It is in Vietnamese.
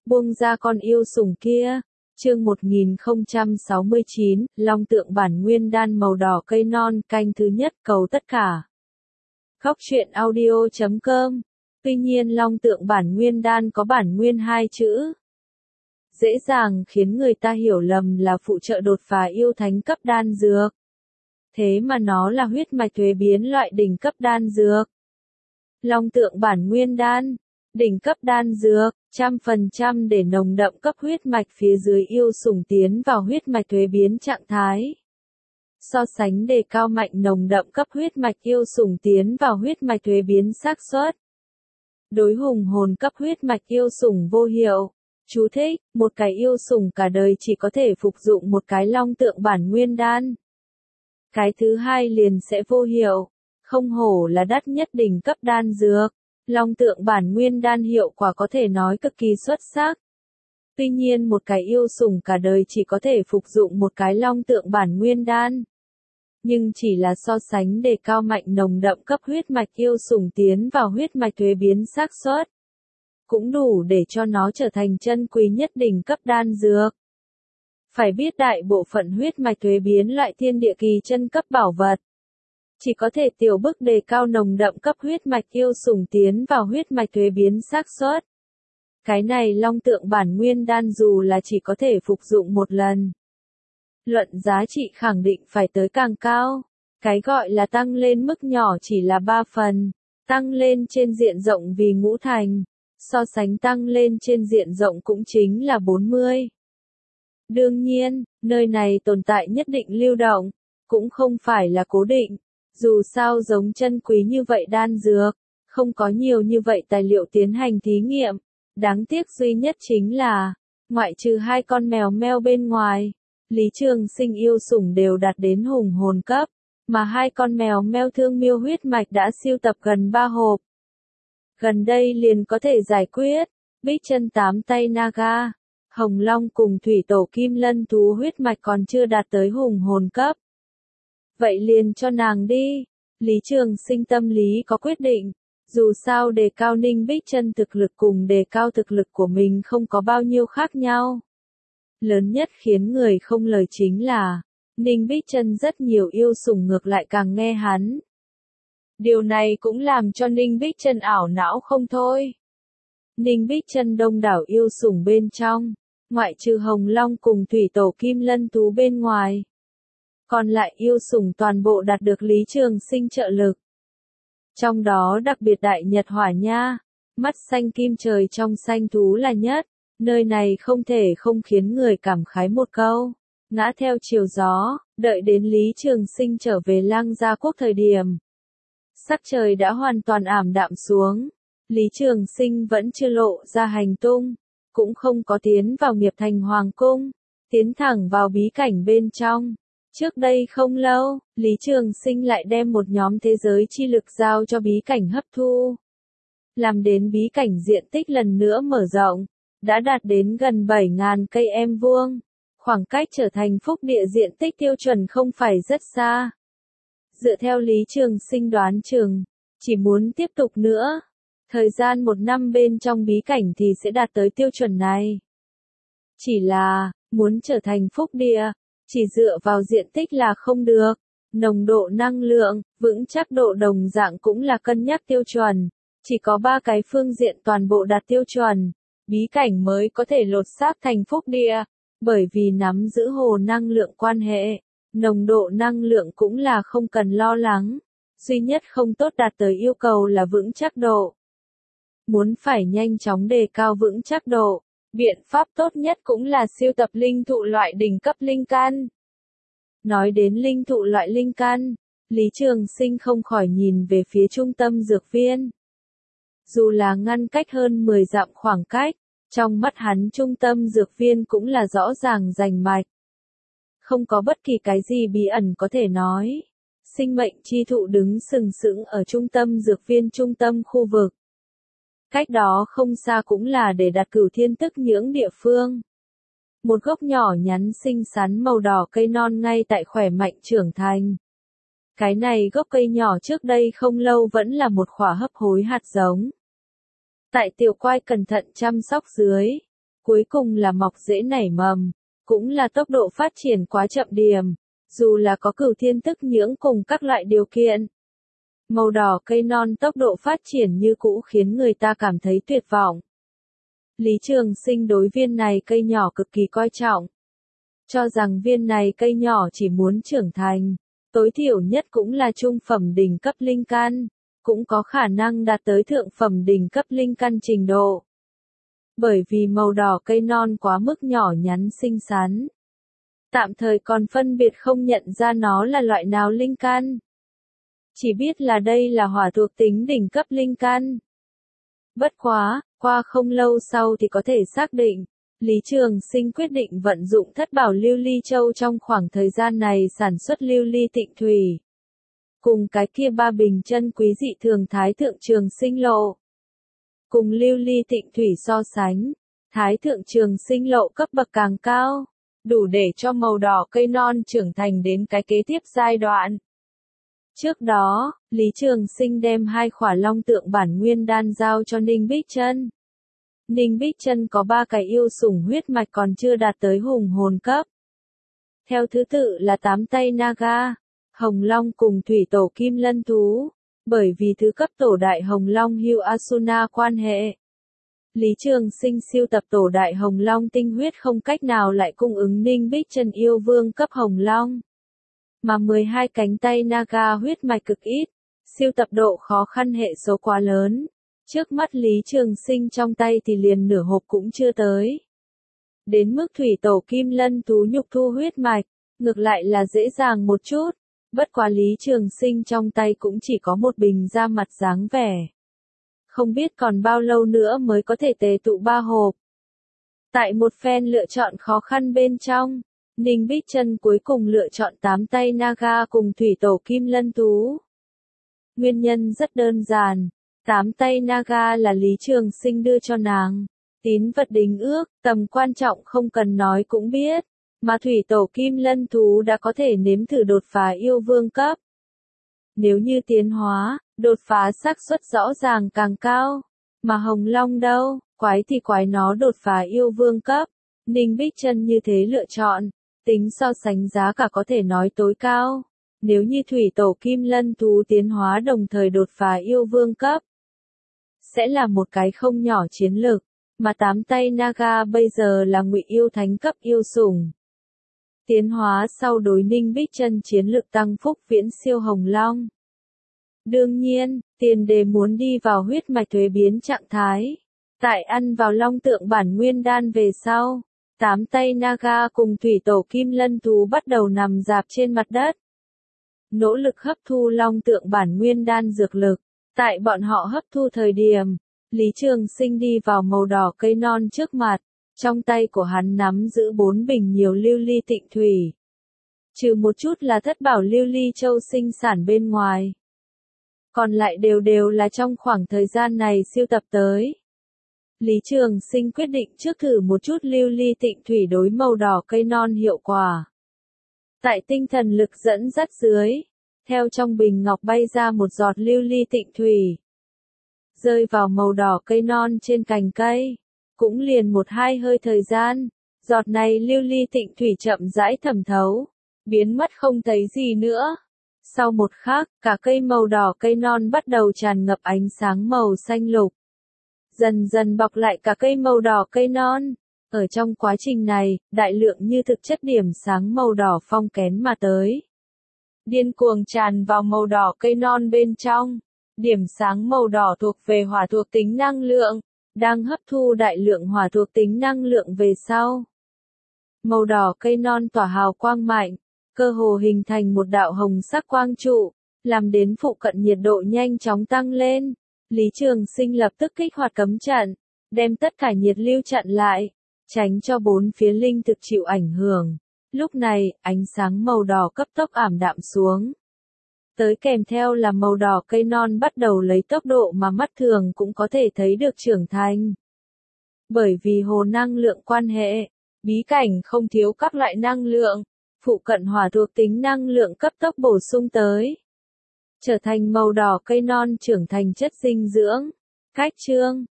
Buông ra con yêu sủng kia. Chương 1069, Long tượng bản nguyên đan màu đỏ cây non, canh thứ nhất, cầu tất cả. Góc truyện audio.com. Tuy nhiên long tượng bản nguyên đan có bản nguyên hai chữ, dễ dàng khiến người ta hiểu lầm là phụ trợ đột phá yêu thánh cấp đan dược. Thế mà nó là huyết mạch thuế biến loại đỉnh cấp đan dược. Long tượng bản nguyên đan, đỉnh cấp đan dược, 100% để nồng đậm cấp huyết mạch phía dưới yêu sủng tiến vào huyết mạch thuế biến trạng thái. So sánh đề cao mạnh nồng đậm cấp huyết mạch yêu sủng tiến vào huyết mạch thuế biến xác suất. Đối hùng hồn cấp huyết mạch yêu sủng vô hiệu. Chú thích, một cái yêu sủng cả đời chỉ có thể phục dụng một cái long tượng bản nguyên đan. Cái thứ hai liền sẽ vô hiệu. Không hổ là đắt nhất đỉnh cấp đan dược. Long tượng bản nguyên đan hiệu quả có thể nói cực kỳ xuất sắc. Tuy nhiên một cái yêu sủng cả đời chỉ có thể phục dụng một cái long tượng bản nguyên đan. Nhưng chỉ là so sánh đề cao mạnh nồng đậm cấp huyết mạch yêu sủng tiến vào huyết mạch thuế biến xác suất. Cũng đủ để cho nó trở thành chân quý nhất đỉnh cấp đan dược. Phải biết đại bộ phận huyết mạch thuế biến loại thiên địa kỳ chân cấp bảo vật. Chỉ có thể tiểu bức đề cao nồng đậm cấp huyết mạch yêu sủng tiến vào huyết mạch thuế biến xác suất. Cái này long tượng bản nguyên đan dù là chỉ có thể phục dụng một lần. Luận giá trị khẳng định phải tới càng cao. Cái gọi là tăng lên mức nhỏ chỉ là 3 phần. Tăng lên trên diện rộng vì ngũ thành. So sánh tăng lên trên diện rộng cũng chính là 40. Đương nhiên, nơi này tồn tại nhất định lưu động. Cũng không phải là cố định. Dù sao giống chân quý như vậy đan dược. Không có nhiều như vậy tài liệu tiến hành thí nghiệm. Đáng tiếc duy nhất chính là, ngoại trừ hai con mèo meo bên ngoài, Lý Trường Sinh yêu sủng đều đạt đến hùng hồn cấp, mà hai con mèo meo thương miêu huyết mạch đã siêu tập gần 3 hộp. Gần đây liền có thể giải quyết, Bích Chân 8 tay Naga, Hồng Long cùng Thủy Tổ Kim Lân thú huyết mạch còn chưa đạt tới hùng hồn cấp. Vậy liền cho nàng đi, Lý Trường Sinh tâm lý có quyết định. Dù sao đề cao Ninh Bích Chân thực lực cùng đề cao thực lực của mình không có bao nhiêu khác nhau. Lớn nhất khiến người không lời chính là, Ninh Bích Chân rất nhiều yêu sủng ngược lại càng nghe hắn. Điều này cũng làm cho Ninh Bích Chân ảo não không thôi. Ninh Bích Chân đông đảo yêu sủng bên trong, ngoại trừ Hồng Long cùng Thủy Tổ Kim Lân thú bên ngoài. Còn lại yêu sủng toàn bộ đạt được Lý Trường Sinh trợ lực. Trong đó đặc biệt đại nhật hỏa nha, mắt xanh kim trời trong xanh thú là nhất, nơi này không thể không khiến người cảm khái một câu, ngã theo chiều gió, đợi đến Lý Trường Sinh trở về Lang Gia Quốc thời điểm. Sắc trời đã hoàn toàn ảm đạm xuống, Lý Trường Sinh vẫn chưa lộ ra hành tung, cũng không có tiến vào Nghiệp Thành Hoàng Cung, tiến thẳng vào bí cảnh bên trong. Trước đây không lâu, Lý Trường Sinh lại đem một nhóm thế giới chi lực giao cho bí cảnh hấp thu. Làm đến bí cảnh diện tích lần nữa mở rộng, đã đạt đến gần 7.000 cây em vuông. Khoảng cách trở thành phúc địa diện tích tiêu chuẩn không phải rất xa. Dựa theo Lý Trường Sinh đoán chừng, chỉ muốn tiếp tục nữa, thời gian 1 năm bên trong bí cảnh thì sẽ đạt tới tiêu chuẩn này. Chỉ là, muốn trở thành phúc địa, chỉ dựa vào diện tích là không được, nồng độ năng lượng, vững chắc độ đồng dạng cũng là cân nhắc tiêu chuẩn, chỉ có 3 cái phương diện toàn bộ đạt tiêu chuẩn, bí cảnh mới có thể lột xác thành phúc địa, bởi vì nắm giữ hồ năng lượng quan hệ, nồng độ năng lượng cũng là không cần lo lắng, duy nhất không tốt đạt tới yêu cầu là vững chắc độ. Muốn phải nhanh chóng đề cao vững chắc độ, biện pháp tốt nhất cũng là siêu tập linh thụ loại đỉnh cấp linh căn. Nói đến linh thụ loại linh căn, Lý Trường Sinh không khỏi nhìn về phía trung tâm dược viên. Dù là ngăn cách hơn 10 dặm khoảng cách, trong mắt hắn trung tâm dược viên cũng là rõ ràng rành mạch. Không có bất kỳ cái gì bí ẩn có thể nói. Sinh mệnh chi thụ đứng sừng sững ở trung tâm dược viên trung tâm khu vực. Cách đó không xa cũng là để đặt Cửu Thiên Tức Nhưỡng địa phương. Một gốc nhỏ nhắn xinh xắn màu đỏ cây non ngay tại khỏe mạnh trưởng thành. Cái này gốc cây nhỏ trước đây không lâu vẫn là một khỏa hấp hối hạt giống. Tại tiểu quai cẩn thận chăm sóc dưới, cuối cùng là mọc rễ nảy mầm, cũng là tốc độ phát triển quá chậm điểm, dù là có cửu thiên tức nhưỡng cùng các loại điều kiện. Màu đỏ cây non tốc độ phát triển như cũ khiến người ta cảm thấy tuyệt vọng. Lý Trường Sinh đối viên này cây nhỏ cực kỳ coi trọng. Cho rằng viên này cây nhỏ chỉ muốn trưởng thành, tối thiểu nhất cũng là trung phẩm đỉnh cấp linh căn, cũng có khả năng đạt tới thượng phẩm đỉnh cấp linh căn trình độ. Bởi vì màu đỏ cây non quá mức nhỏ nhắn xinh xắn, tạm thời còn phân biệt không nhận ra nó là loại nào linh căn. Chỉ biết là đây là hỏa thuộc tính đỉnh cấp linh căn. Bất quá, qua không lâu sau thì có thể xác định, Lý Trường Sinh quyết định vận dụng thất bảo lưu ly châu trong khoảng thời gian này sản xuất lưu ly tịnh thủy. Cùng cái kia 3 bình chân quý dị thường Thái Thượng Trường Sinh Lộ. Cùng lưu ly tịnh thủy so sánh, Thái Thượng Trường Sinh Lộ cấp bậc càng cao, đủ để cho màu đỏ cây non trưởng thành đến cái kế tiếp giai đoạn. Trước đó, Lý Trường Sinh đem 2 khỏa long tượng bản nguyên đan giao cho Ninh Bích Chân. Ninh Bích Chân có 3 cái yêu sủng huyết mạch còn chưa đạt tới hùng hồn cấp. Theo thứ tự là 8 tay Naga, Hồng Long cùng Thủy Tổ Kim Lân Thú, bởi vì thứ cấp tổ đại Hồng Long Hưu Asuna quan hệ. Lý Trường Sinh siêu tập tổ đại Hồng Long tinh huyết không cách nào lại cung ứng Ninh Bích Chân yêu vương cấp Hồng Long. Mà 12 cánh tay Naga huyết mạch cực ít, siêu tập độ khó khăn hệ số quá lớn. Trước mắt Lý Trường Sinh trong tay thì liền nửa hộp cũng chưa tới. Đến mức Thủy Tổ Kim Lân Thú nhục thu huyết mạch, ngược lại là dễ dàng một chút. Bất quá Lý Trường Sinh trong tay cũng chỉ có một bình ra mặt dáng vẻ. Không biết còn bao lâu nữa mới có thể tề tụ 3 hộp. Tại một phen lựa chọn khó khăn bên trong, Ninh Bích Chân cuối cùng lựa chọn 8 tay Naga cùng Thủy Tổ Kim Lân Thú. Nguyên nhân rất đơn giản, 8 tay Naga là Lý Trường Sinh đưa cho nàng. Tín vật đính ước, tầm quan trọng không cần nói cũng biết. Mà Thủy Tổ Kim Lân Thú đã có thể nếm thử đột phá yêu vương cấp. Nếu như tiến hóa, đột phá xác suất rõ ràng càng cao. Mà Hồng Long đâu, quái thì quái nó đột phá yêu vương cấp. Ninh Bích Chân như thế lựa chọn, tính so sánh giá cả có thể nói tối cao. Nếu như Thủy Tổ Kim Lân Thú tiến hóa đồng thời đột phá yêu vương cấp, sẽ là một cái không nhỏ chiến lực. Mà 8 tay Naga bây giờ là ngụy yêu thánh cấp yêu sủng. Tiến hóa sau đối Ninh Bích Chân chiến lực tăng phúc viễn siêu Hồng Long. Đương nhiên, tiền đề muốn đi vào huyết mạch thuế biến trạng thái. Tại ăn vào long tượng bản nguyên đan về sau, 8 tay Naga cùng Thủy Tổ Kim Lân Thú bắt đầu nằm rạp trên mặt đất. Nỗ lực hấp thu long tượng bản nguyên đan dược lực. Tại bọn họ hấp thu thời điểm, Lý Trường Sinh đi vào màu đỏ cây non trước mặt. Trong tay của hắn nắm giữ 4 bình nhiều lưu ly tịnh thủy. Trừ một chút là thất bảo lưu ly châu sinh sản bên ngoài. Còn lại đều là trong khoảng thời gian này siêu tập tới. Lý Trường Sinh quyết định trước thử một chút lưu ly tịnh thủy đối màu đỏ cây non hiệu quả. Tại tinh thần lực dẫn dắt dưới, theo trong bình ngọc bay ra một giọt lưu ly tịnh thủy. Rơi vào màu đỏ cây non trên cành cây. Cũng liền 1-2 hơi thời gian, giọt này lưu ly tịnh thủy chậm rãi thẩm thấu, biến mất không thấy gì nữa. Sau một khắc, cả cây màu đỏ cây non bắt đầu tràn ngập ánh sáng màu xanh lục. Dần dần bọc lại cả cây màu đỏ cây non. Ở trong quá trình này, đại lượng như thực chất điểm sáng màu đỏ phong kén mà tới. Điên cuồng tràn vào màu đỏ cây non bên trong. Điểm sáng màu đỏ thuộc về hỏa thuộc tính năng lượng. Đang hấp thu đại lượng hỏa thuộc tính năng lượng về sau. Màu đỏ cây non tỏa hào quang mạnh, cơ hồ hình thành một đạo hồng sắc quang trụ, làm đến phụ cận nhiệt độ nhanh chóng tăng lên. Lý Trường Sinh lập tức kích hoạt cấm trận, đem tất cả nhiệt lưu chặn lại, tránh cho 4 phía linh thực chịu ảnh hưởng. Lúc này, ánh sáng màu đỏ cấp tốc ảm đạm xuống. Tới kèm theo là màu đỏ cây non bắt đầu lấy tốc độ mà mắt thường cũng có thể thấy được trưởng thành. Bởi vì hồ năng lượng quan hệ, bí cảnh không thiếu các loại năng lượng, phụ cận hỏa thuộc tính năng lượng cấp tốc bổ sung tới. Trở thành màu đỏ cây non trưởng thành chất dinh dưỡng. Cách chương